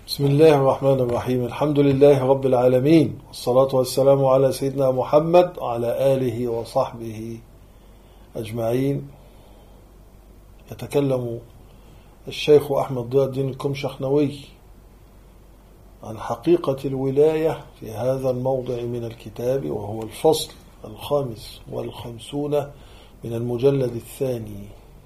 بسم الله الرحمن الرحيم. الحمد لله رب العالمين، والصلاة والسلام على سيدنا محمد وعلى آله وصحبه أجمعين. يتكلم الشيخ أحمد ضياء الدين الكمشخنوي عن حقيقة الولاية في هذا الموضع من الكتاب، وهو الفصل 55 من المجلد الثاني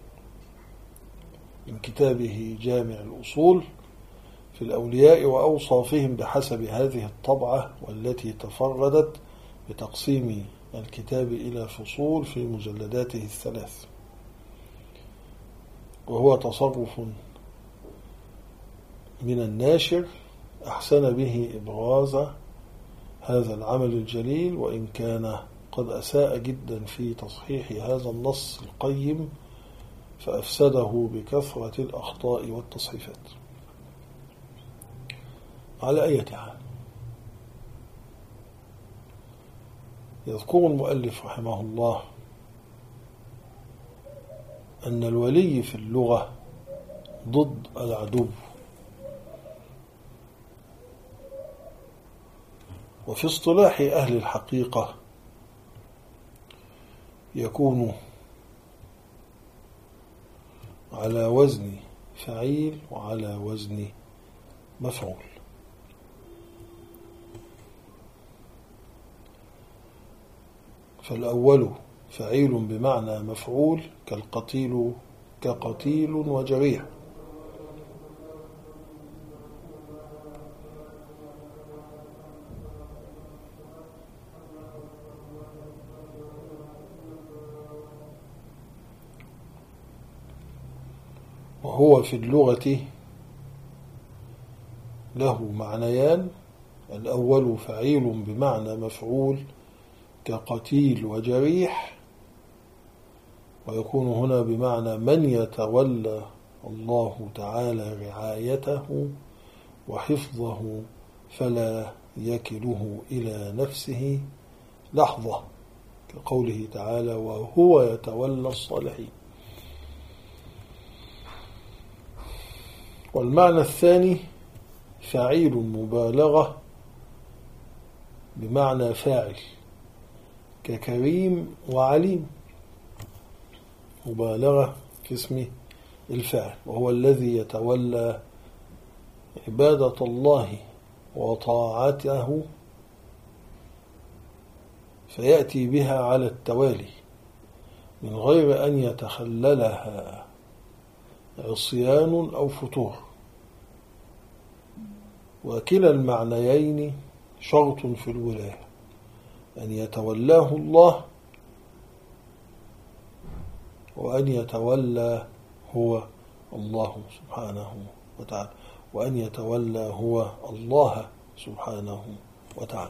من كتابه جامع الأصول في الأولياء وأوصافهم بحسب هذه الطبعة، والتي تفردت بتقسيم الكتاب إلى فصول في مجلداته الثلاث، وهو تصرف من الناشر أحسن به إبراز هذا العمل الجليل، وإن كان قد أساء جدا في تصحيح هذا النص القيم فأفسده بكثرة الأخطاء والتصحيفات. على أي حال، يذكر المؤلف رحمه الله أن الولي في اللغة ضد العدو، وفي اصطلاح أهل الحقيقة يكون على وزن فعيل وعلى وزن مفعول. فالأول فعيل بمعنى مفعول كقتيل وجريح، وهو في اللغة له معنيان: الأول فعيل بمعنى مفعول كقتيل وجريح، ويكون هنا بمعنى من يتولى الله تعالى رعايته وحفظه فلا يكله إلى نفسه لحظة، كقوله تعالى: وهو يتولى الصالحين. والمعنى الثاني فعيل مبالغة بمعنى فاعل ككريم وعليم، مبالغة في اسم الفاعل، وهو الذي يتولى عبادة الله وطاعته فيأتي بها على التوالي من غير أن يتخللها عصيان أو فتور. وكلا المعنيين شرط في الولاية: أن يتولاه الله، وأن يتولى هو الله سبحانه وتعالى، وأن يتولى هو الله سبحانه وتعالى.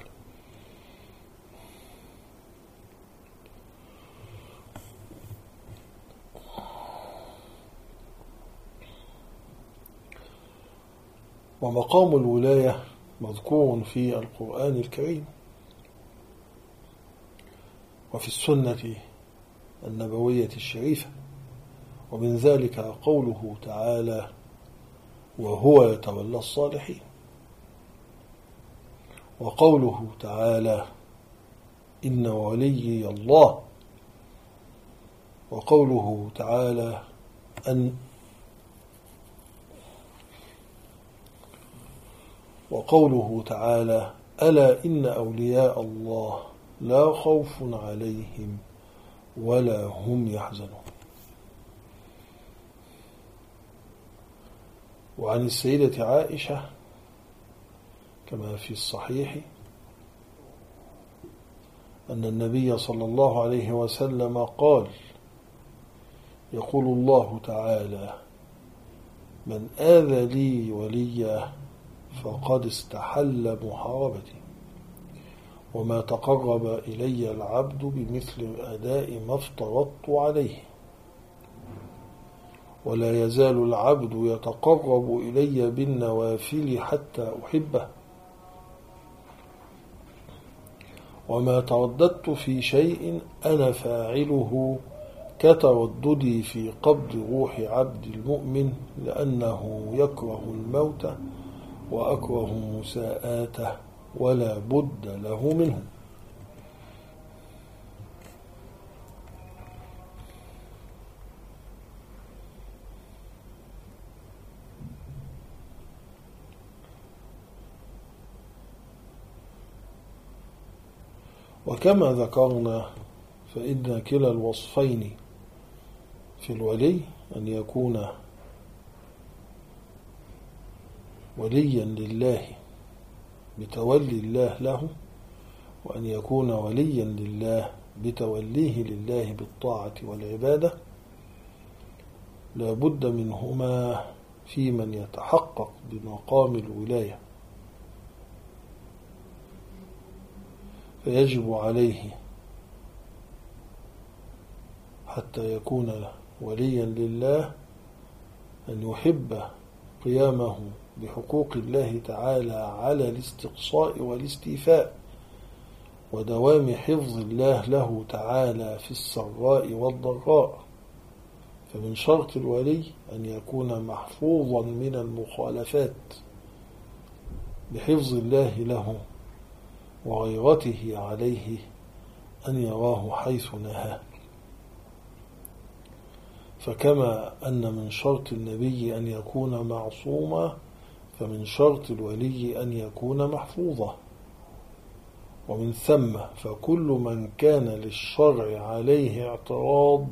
ومقام الولاية مذكور في القرآن الكريم وفي السنة النبوية الشريفة، ومن ذلك قوله تعالى: وهو يتولى الصالحين، وقوله تعالى: إن وليي الله، وقوله تعالى: ألا إن أولياء الله لا خوف عليهم ولا هم يحزنون. وعن السيدة عائشة كما في الصحيح أن النبي صلى الله عليه وسلم قال: يقول الله تعالى: من آذى لي وليا فقد استحل محاربتي، وما تقرب إلي العبد بمثل أداء ما افترضت عليه، ولا يزال العبد يتقرب إلي بالنوافل حتى أحبه، وما ترددت في شيء أنا فاعله كترددي في قبض روح عبد المؤمن، لأنه يكره الموت وأكره مساءاته ولا بد له منه. وكما ذكرنا فإن كلا الوصفين في الولي أن يكون وليا لله بتولي الله له، وأن يكون وليا لله بتوليه لله بالطاعة والعبادة، لا بد منهما في من يتحقق بمقام الولاية. فيجب عليه حتى يكون وليا لله أن يحب قيامه بحقوق الله تعالى على الاستقصاء والاستيفاء، ودوام حفظ الله له تعالى في السراء والضراء. فمن شرط الولي أن يكون محفوظا من المخالفات بحفظ الله له وغيرته عليه أن يراه حيث نهاه. فكما أن من شرط النبي أن يكون معصوما، فمن شرط الولي أن يكون محفوظا. ومن ثم فكل من كان للشرع عليه اعتراض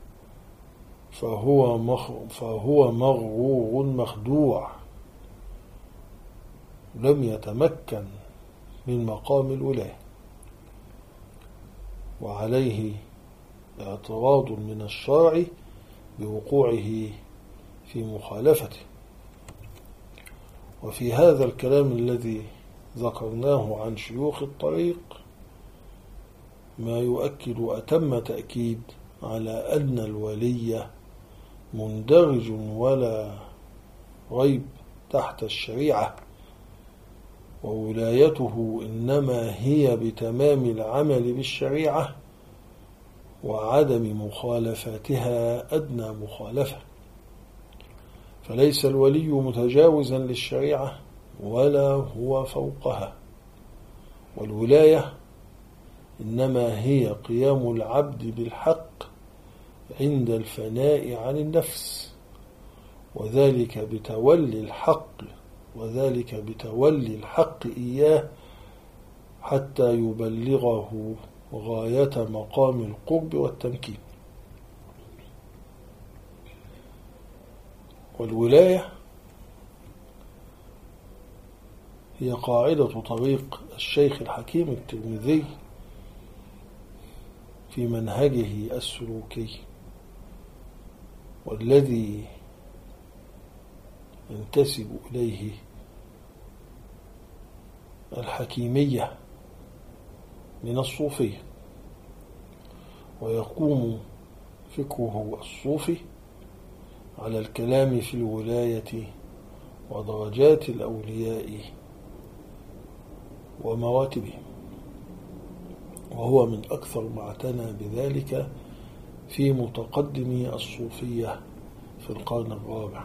فهو مغرور مخدوع، لم يتمكن من مقام الولاية، وعليه اعتراض من الشرع بوقوعه في مخالفته. وفي هذا الكلام الذي ذكرناه عن شيوخ الطريق ما يؤكد أتم تأكيد على أن الولي مندرج ولا ريب تحت الشريعة، وولايته إنما هي بتمام العمل بالشريعة وعدم مخالفاتها أدنى مخالفة. فليس الولي متجاوزا للشريعة ولا هو فوقها، والولاية إنما هي قيام العبد بالحق عند الفناء عن النفس، وذلك بتولي الحق إياه حتى يبلغه غاية مقام القرب والتمكين. والولاية هي قاعدة طريق الشيخ الحكيم الترمذي في منهجه السلوكي، والذي ينتسب إليه الحكيمية من الصوفية، ويقوم فكره الصوفي على الكلام في الولاية ودرجات الأولياء ومراتبهم، وهو من أكثر ما اعتنى بذلك في متقدمي الصوفية في القرن الرابع.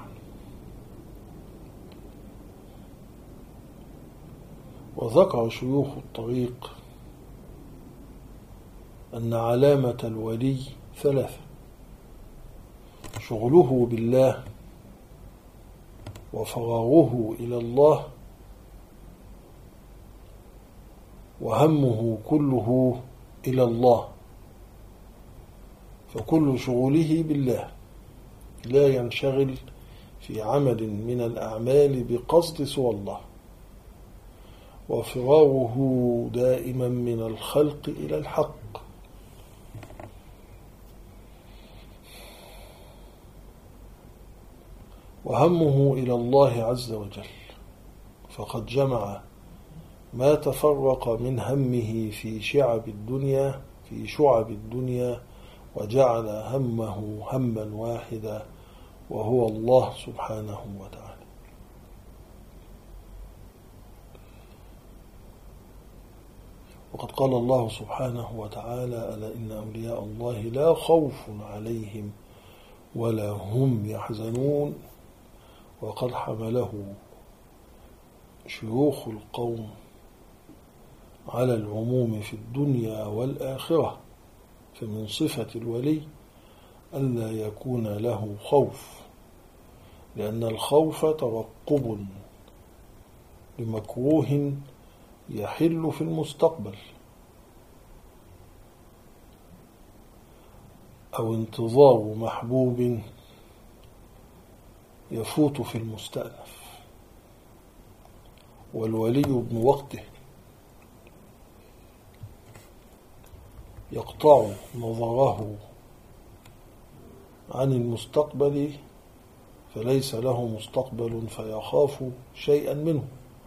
وذكر شيوخ الطريق أن علامة الولي ثلاثة: شغله بالله، وفراغه إلى الله، وهمه كله إلى الله. فكل شغله بالله، لا ينشغل في عمل من الأعمال بقصد سوى الله، وفراغه دائما من الخلق إلى الحق، وهمه إلى الله عز وجل، فقد جمع ما تفرق من همه في شعب الدنيا وجعل همه هما واحدا، وهو الله سبحانه وتعالى. وقد قال الله سبحانه وتعالى: ألا إن أولياء الله لا خوف عليهم ولا هم يحزنون. وقد حمله شيوخ القوم على العموم في الدنيا والآخرة، فمن صفة الولي ألا يكون له خوف، لأن الخوف ترقب لمكروه يحل في المستقبل أو انتظار محبوب يفوت في المستأنف. والولي ابن وقته يقطع نظره عن المستقبل، فليس له مستقبل فيخاف شيئا منه،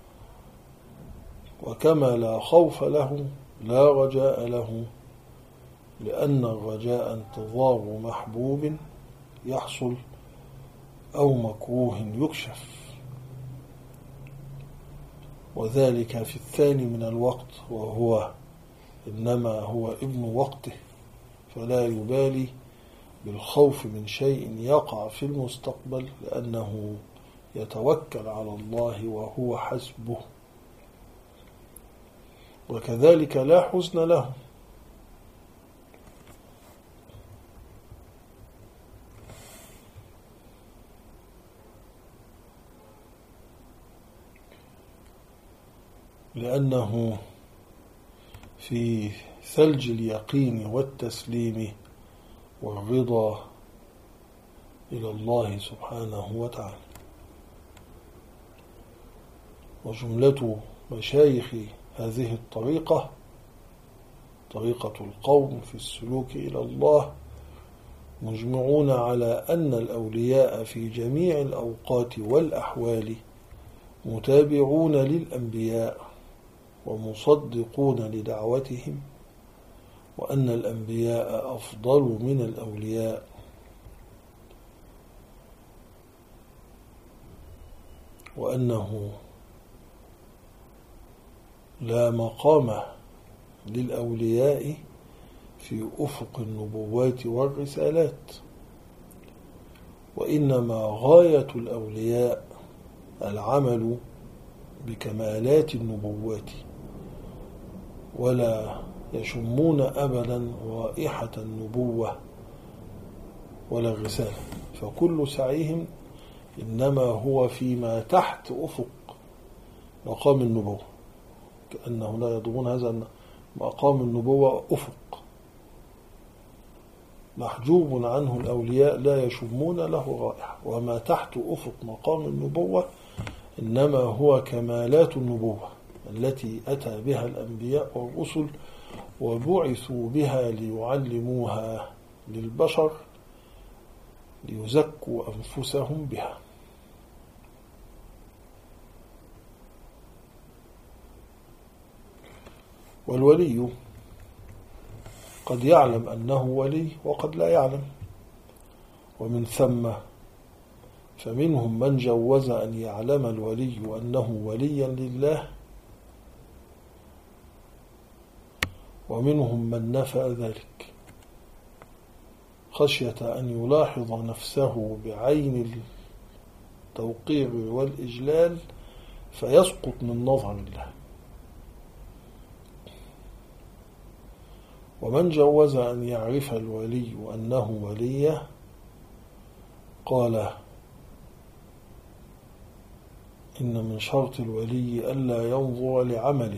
وكما لا خوف له لا رجاء له، لأن الرجاء انتظار محبوب يحصل أو مكروه يكشف، وذلك في الثاني من الوقت، وهو إنما هو ابن وقته، فلا يبالي بالخوف من شيء يقع في المستقبل، لأنه يتوكل على الله وهو حسبه. وكذلك لا حزن له، لأنه في ثلج اليقين والتسليم والرضا إلى الله سبحانه وتعالى. وجملة مشايخ هذه الطريقة، طريقة القوم في السلوك إلى الله، مجمعون على أن الأولياء في جميع الأوقات والأحوال متابعون للأنبياء ومصدقون لدعوتهم، وأن الأنبياء أفضل من الأولياء، وأنه لا مقام للأولياء في أفق النبوات والرسالات، وإنما غاية الأولياء العمل بكمالات النبوات، ولا يشمون أبدا رائحة النبوة ولا الرسالة، فكل سعيهم إنما هو فيما تحت أفق مقام النبوة، كأنه لا يضمون هذا مقام النبوة أفق محجوب عنه الأولياء لا يشمون له رائحة، وما تحت أفق مقام النبوة إنما هو كمالات النبوة التي أتى بها الأنبياء والرسل وبعثوا بها ليعلموها للبشر ليزكوا أنفسهم بها. والولي قد يعلم أنه ولي وقد لا يعلم، ومن ثم فمنهم من جوز أن يعلم الولي أنه وليا لله، ومنهم من نفى ذلك خشية أن يلاحظ نفسه بعين التوقير والإجلال فيسقط من نظر الله. ومن جوز أن يعرف الولي أنه ولي قال إن من شرط الولي ألا ينظر لعمله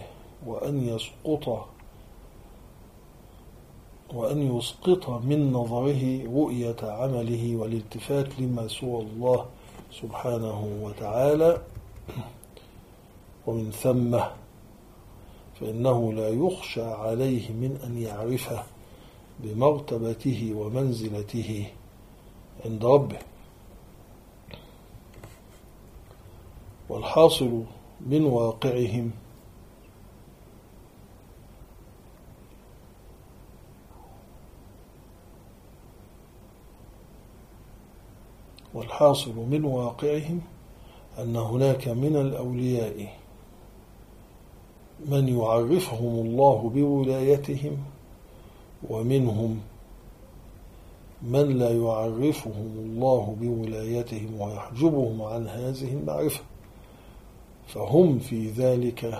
وأن يسقط من نظره رؤية عمله والالتفات لما سوى الله سبحانه وتعالى. ومن ثم فإنه لا يخشى عليه من أن يعرفه بمرتبته ومنزلته عند ربه. والحاصل من واقعهم أن هناك من الأولياء من يعرفهم الله بولايتهم، ومنهم من لا يعرفهم الله بولايتهم ويحجبهم عن هذه المعرفة، فهم في ذلك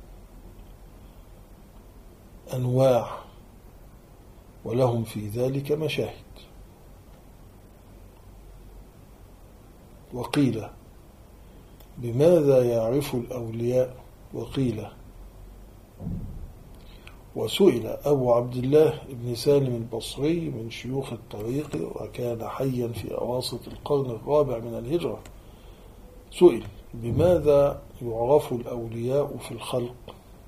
أنواع ولهم في ذلك مشاهد. وقيل بماذا يعرف الأولياء؟ وقيل وسئل أبو عبد الله بن سالم البصري من شيوخ الطريق وكان حيا في أواسط القرن الرابع من الهجرة، سئل بماذا يعرف الأولياء في الخلق؟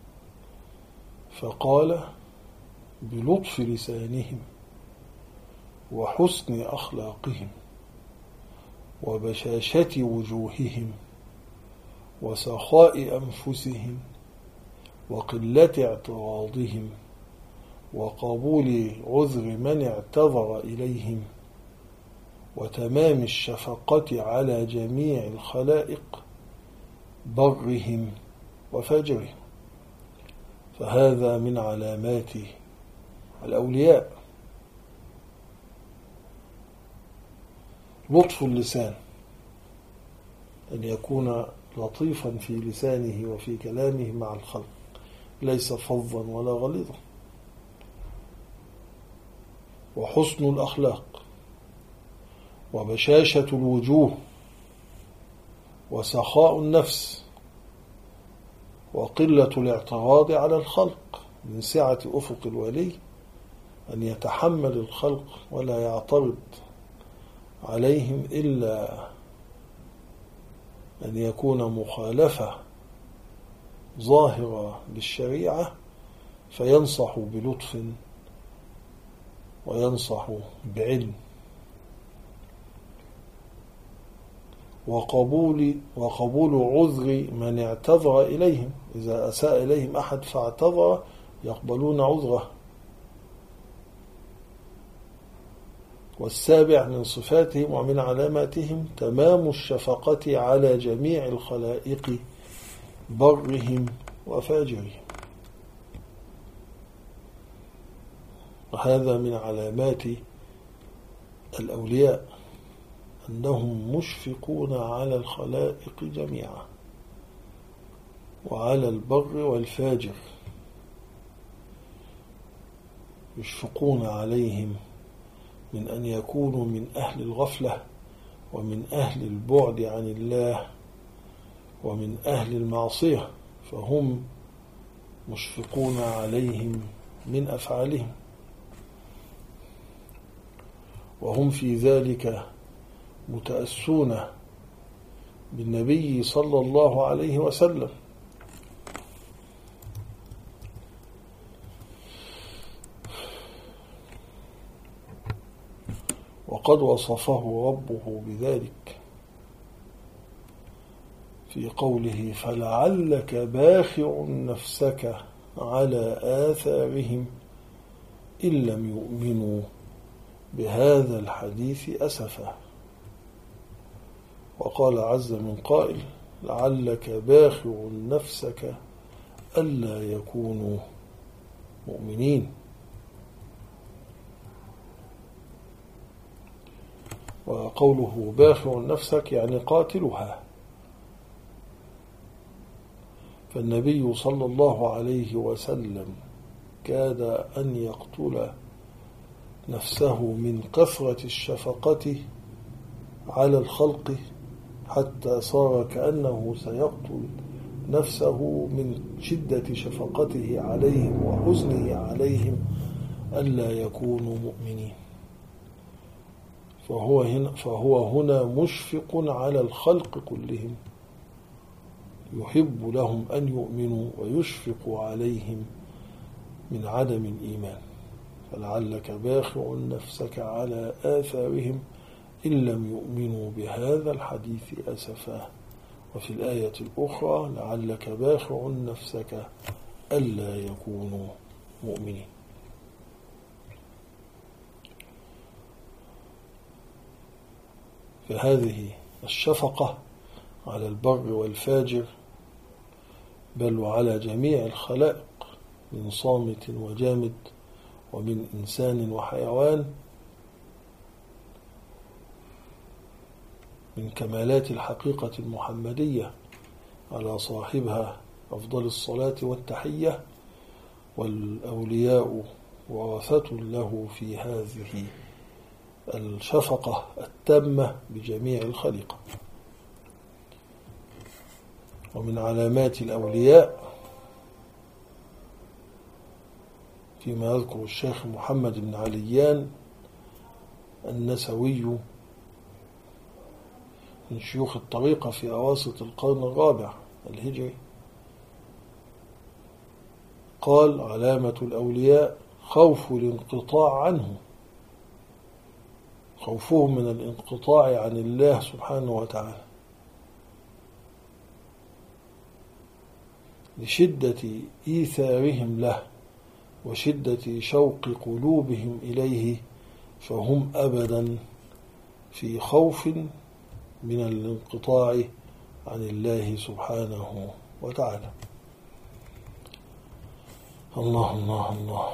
فقال بلطف لسانهم وحسن أخلاقهم وبشاشة وجوههم وسخاء أنفسهم وقلة اعتراضهم وقبول عذر من اعتذر إليهم وتمام الشفقة على جميع الخلائق برهم وفجرهم. فهذا من علامات الأولياء. لطف اللسان، أن يكون لطيفا في لسانه وفي كلامه مع الخلق، ليس فظا ولا غليظا. وحسن الأخلاق وبشاشة الوجوه وسخاء النفس وقلة الاعتراض على الخلق، من سعة أفق الولي أن يتحمل الخلق ولا يعترض عليهم إلا أن يكون مخالفة ظاهرة للشريعة فينصح بلطف وينصح بعلم. وقبول عذر من اعتذر إليهم، إذا أساء إليهم أحد فاعتذر يقبلون عذره. والسابع من صفاتهم ومن علاماتهم تمام الشفقة على جميع الخلائق برهم وفاجرهم. وهذا من علامات الأولياء أنهم مشفقون على الخلائق جميعا وعلى البر والفاجر، يشفقون عليهم من أن يكونوا من أهل الغفلة ومن أهل البعد عن الله ومن أهل المعصية، فهم مشفقون عليهم من أفعالهم، وهم في ذلك متأسون بالنبي صلى الله عليه وسلم. وقد وصفه ربه بذلك في قوله فلعلك باخع نفسك على آثارهم إن لم يؤمنوا بهذا الحديث أسفا. وقال عز من قائل لعلك باخع نفسك ألا يكونوا مؤمنين. وقوله باخع نفسك يعني قاتلها، فالنبي صلى الله عليه وسلم كاد أن يقتل نفسه من كثرة الشفقة على الخلق، حتى صار كأنه سيقتل نفسه من شدة شفقته عليهم وحزنه عليهم ألا يكونوا مؤمنين. فهو هنا مشفق على الخلق كلهم، يحب لهم أن يؤمنوا ويشفق عليهم من عدم الإيمان. فلعلك باخع نفسك على آثارهم إن لم يؤمنوا بهذا الحديث أسفا. وفي الآية الأخرى لعلك باخع نفسك ألا يكونوا مؤمنين. فهذه الشفقة على البر والفاجر بل وعلى جميع الخلائق من صامت وجامد ومن إنسان وحيوان من كمالات الحقيقة المحمدية على صاحبها أفضل الصلاة والتحية، والأولياء ورثة له في هذه الشفقة التامة بجميع الخليقة. ومن علامات الأولياء فيما يذكر الشيخ محمد بن عليان النسوي من شيوخ الطريقة في أواسط القرن الرابع الهجري، قال: علامة الأولياء خوف الانقطاع عنه، خوفهم من الانقطاع عن الله سبحانه وتعالى، لشدة إيثارهم له وشدة شوق قلوبهم إليه، فهم أبدا في خوف من الانقطاع عن الله سبحانه وتعالى. الله الله الله.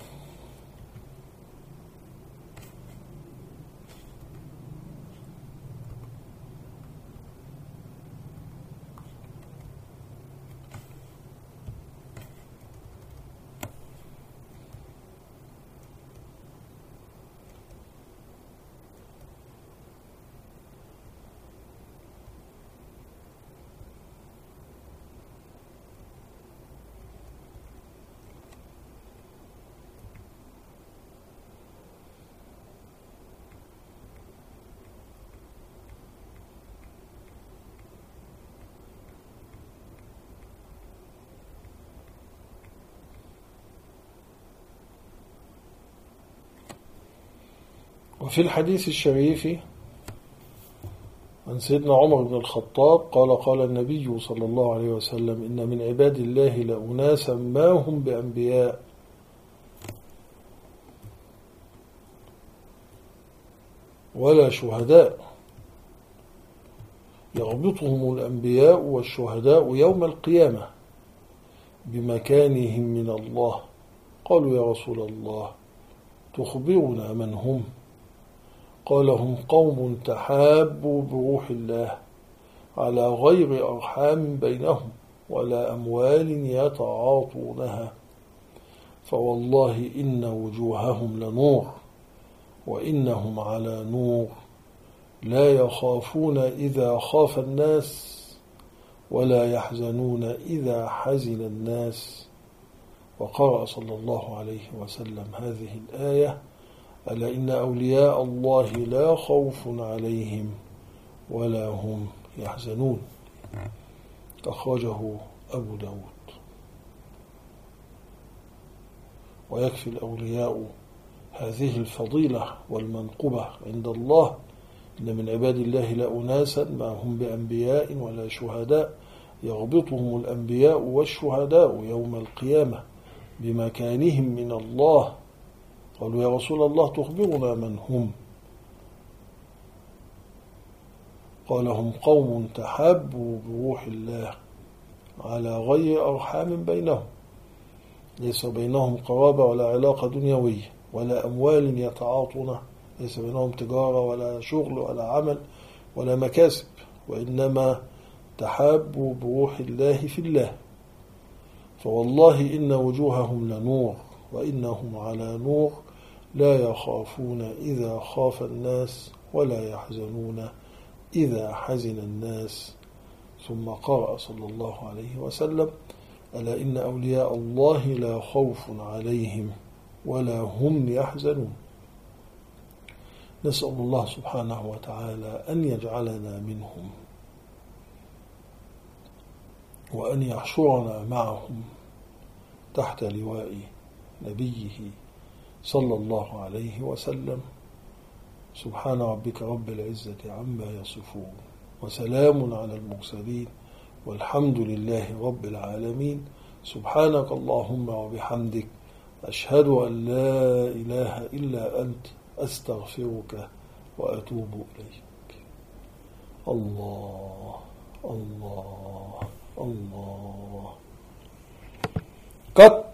وفي الحديث الشريف عن سيدنا عمر بن الخطاب قال: قال النبي صلى الله عليه وسلم: إن من عباد الله لأناسا ما هم بأنبياء ولا شهداء، يغبطهم الأنبياء والشهداء يوم القيامة بمكانهم من الله. قالوا: يا رسول الله تخبرنا من هم؟ قال: هم قوم تحابوا بروح الله على غير أرحام بينهم ولا أموال يتعاطونها، فوالله إن وجوههم لنور وإنهم على نور، لا يخافون إذا خاف الناس ولا يحزنون إذا حزن الناس. وقرأ صلى الله عليه وسلم هذه الآية: ألا إن أولياء الله لا خوف عليهم ولا هم يحزنون. أخرجه أبو داود. ويكفي الأولياء هذه الفضيلة والمنقبة عند الله: إن من عباد الله لأناسا ما هم بأنبياء ولا شهداء، يغبطهم الأنبياء والشهداء يوم القيامة بمكانهم من الله. قالوا: يا رسول الله تخبرنا من هم؟ قال: هم قوم تحابوا بروح الله على غير أرحام بينهم، ليس بينهم قرابة ولا علاقة دنيوية ولا أموال يتعاطونها، ليس بينهم تجارة ولا شغل ولا عمل ولا مكاسب، وإنما تحابوا بروح الله في الله. فوالله إن وجوههم لنور وإنهم على نور، لا يخافون إذا خاف الناس ولا يحزنون إذا حزن الناس. ثم قرأ صلى الله عليه وسلم: ألا إن أولياء الله لا خوف عليهم ولا هم يحزنون. نسأل الله سبحانه وتعالى أن يجعلنا منهم وأن يحشرنا معهم تحت لواء نبيه صلى الله عليه وسلم. سبحان ربك رب العزة عما يصفون، وسلام على المرسلين، والحمد لله رب العالمين. سبحانك اللهم وبحمدك، أشهد أن لا إله إلا أنت، أستغفرك وأتوب إليك. الله الله الله. قط